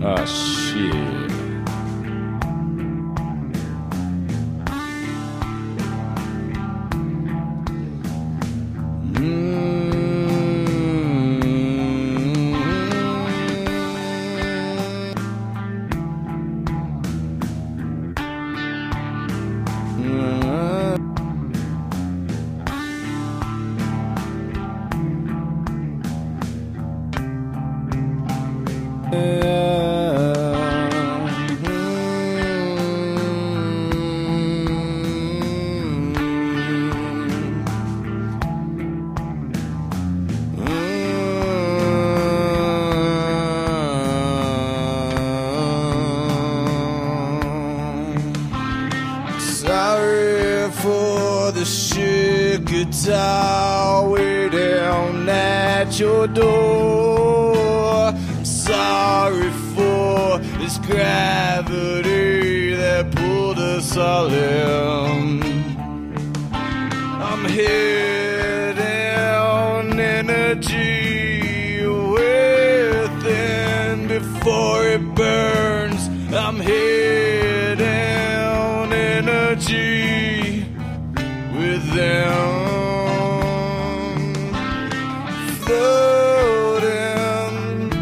Oh, shit. Sorry for the shit guitar waiting at your door. I'm sorry for this gravity that pulled us all in. I'm hidden energy within before it burns. I'm hidden energy within, floating,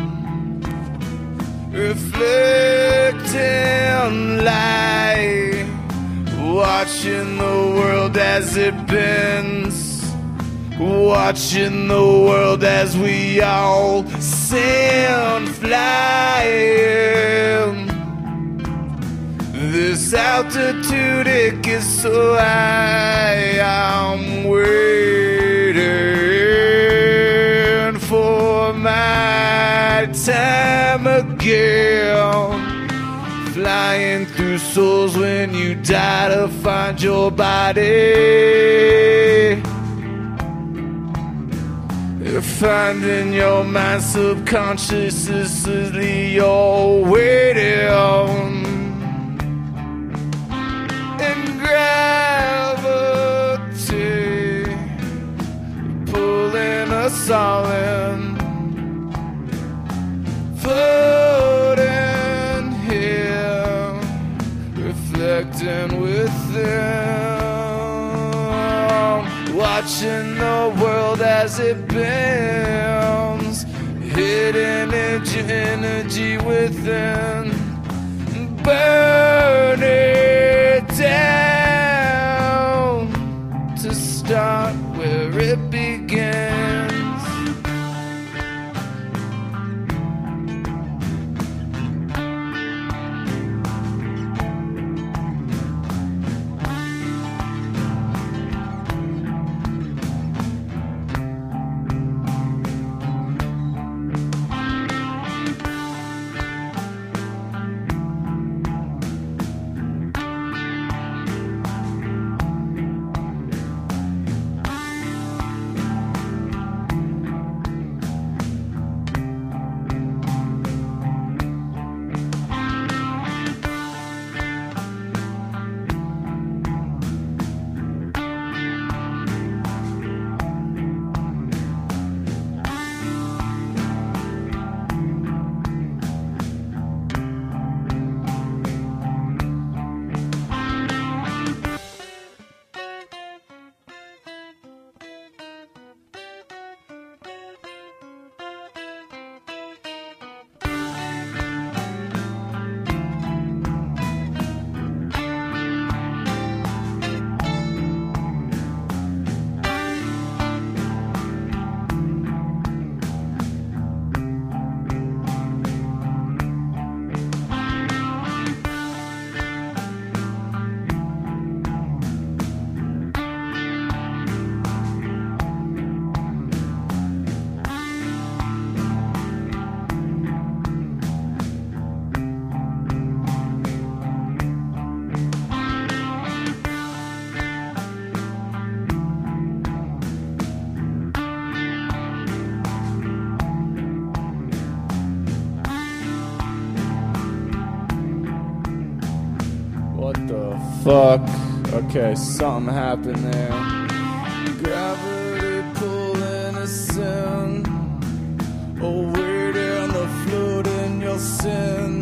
reflecting light, watching the world as it bends, watching the world as we all send flying. This altitude, it gets so high, I'm waiting for my time again. Flying through souls when you die to find your body. Finding your mind subconsciously, you're waiting. Gravity pulling us all in, floating here, reflecting within, watching the world as it bends, hidden energy within, burn it down to start where it begins. What the fuck? Okay, something happened there. Gravity pulling us in, oh, waiting the float in your sin.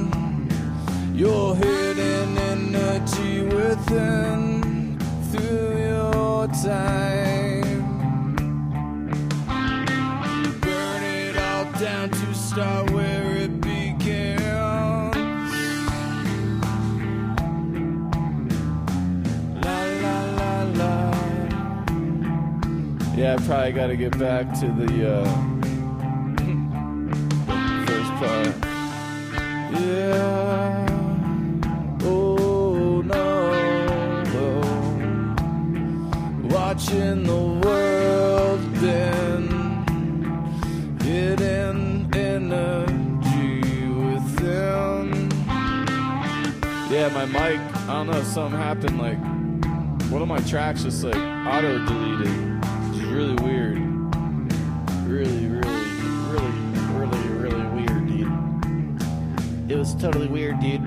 start where it begins. La la la la. Yeah, I probably got to get back to the first part. Yeah. Oh no. Watching the world bend, hidden energy within. Yeah, my mic, I don't know, something happened, like one of my tracks just like auto deleted, which is really weird. Really weird, dude. It was totally weird, dude.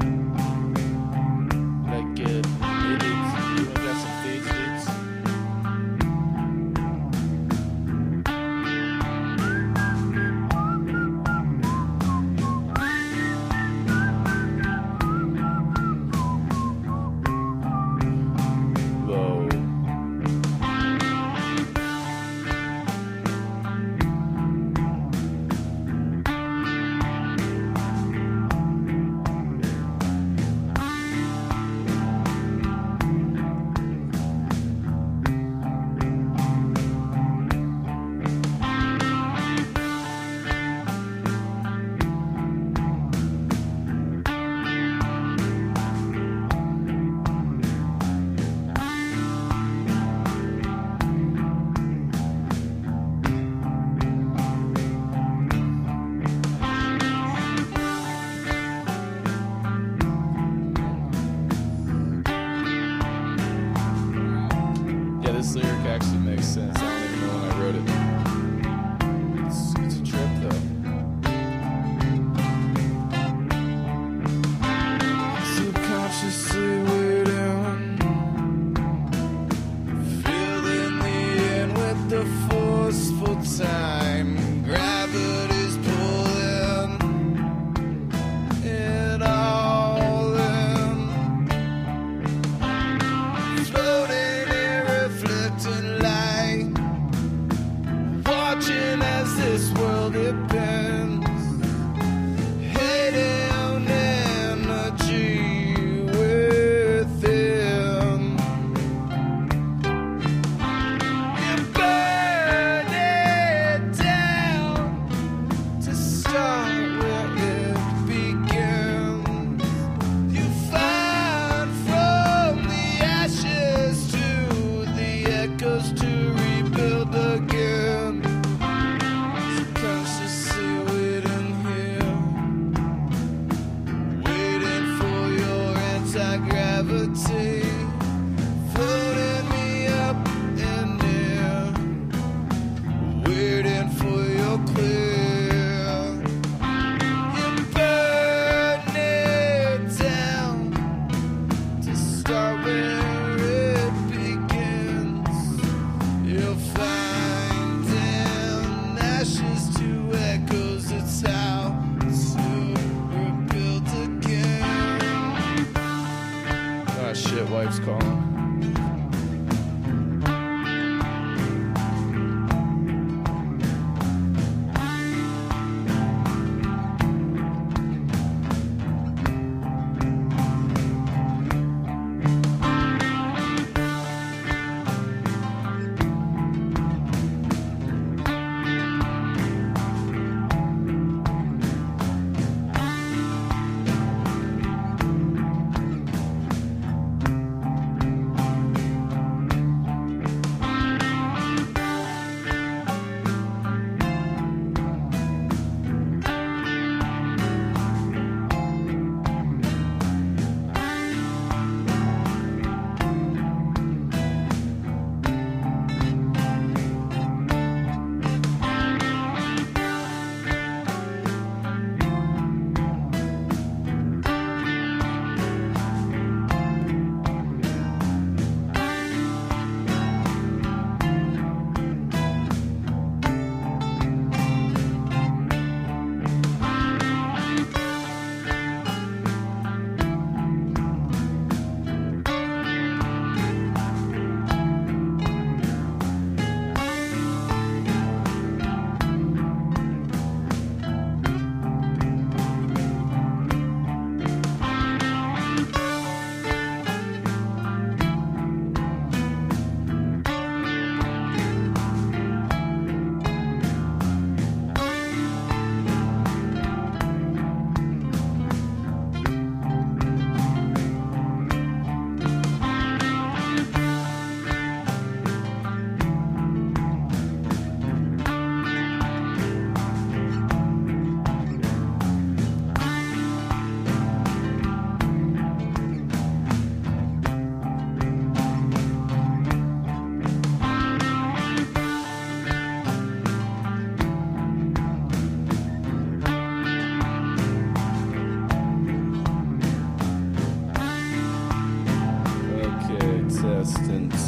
Like, it got some fades, dudes. Low. This lyric actually makes sense. I don't even know when I wrote it. It's a trip though. Subconsciously waiting, filling the end with the forceful time. Gravity's pulling it all in, floating in reflecting light, watching as this world it bends, hidden energy within. You burn it down to start where it begins. You find from the ashes to the echoes to rebuild again. Subconsciously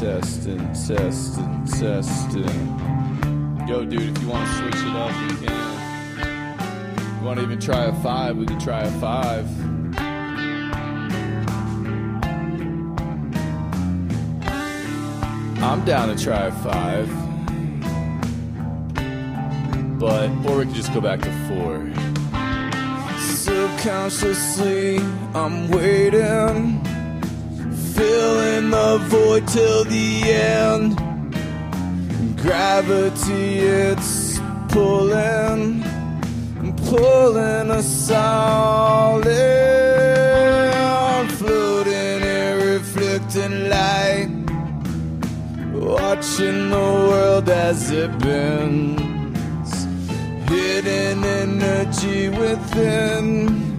testing, testing, testing. Yo, dude, if you want to switch it up, we can. If you want to even try a 5, we can try a 5. I'm down to try a 5. Or we could just go back to 4. Subconsciously, I'm waiting, filling the void till the end. Gravity, it's pulling us all in. Floating here, reflecting light, watching the world as it bends. Hidden energy within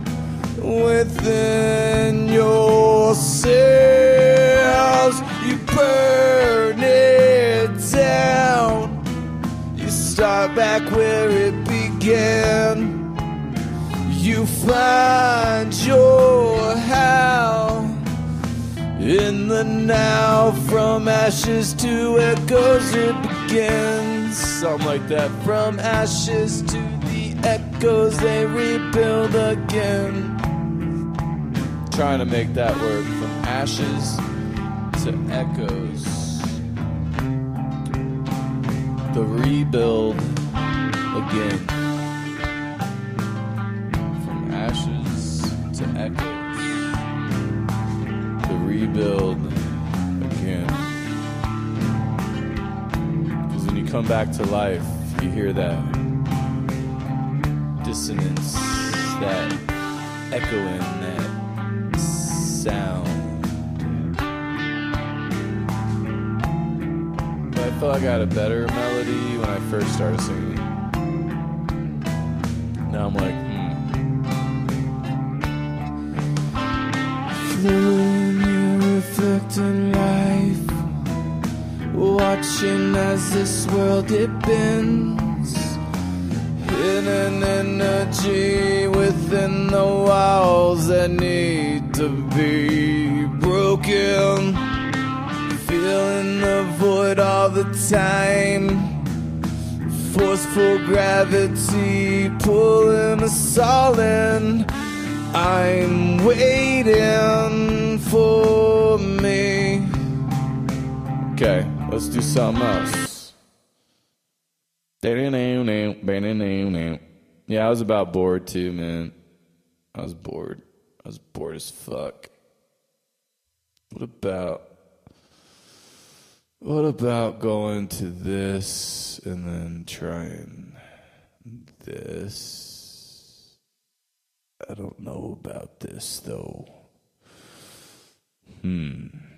your cells. You burn it down. You start back where it began. You find your how in the now. From ashes to echoes it begins. Something like that. From ashes to the echoes they rebuild again. Trying to make that work. From ashes to echoes, the rebuild again. From ashes to echoes, the rebuild again. Because when you come back to life, you hear that dissonance, that echoing, that sound. But I felt like I had a better melody when I first started singing. Now I'm like, Flowing, you reflecting life, watching as this world it bends. Hidden energy within the walls that need to be broken. Feeling the void all the time. Forceful gravity pulling us all in. I'm waiting for me. Okay, let's do something else. Yeah, I was about bored too, man. I was bored. I was bored as fuck. What about going to this and then trying this? I don't know about this though.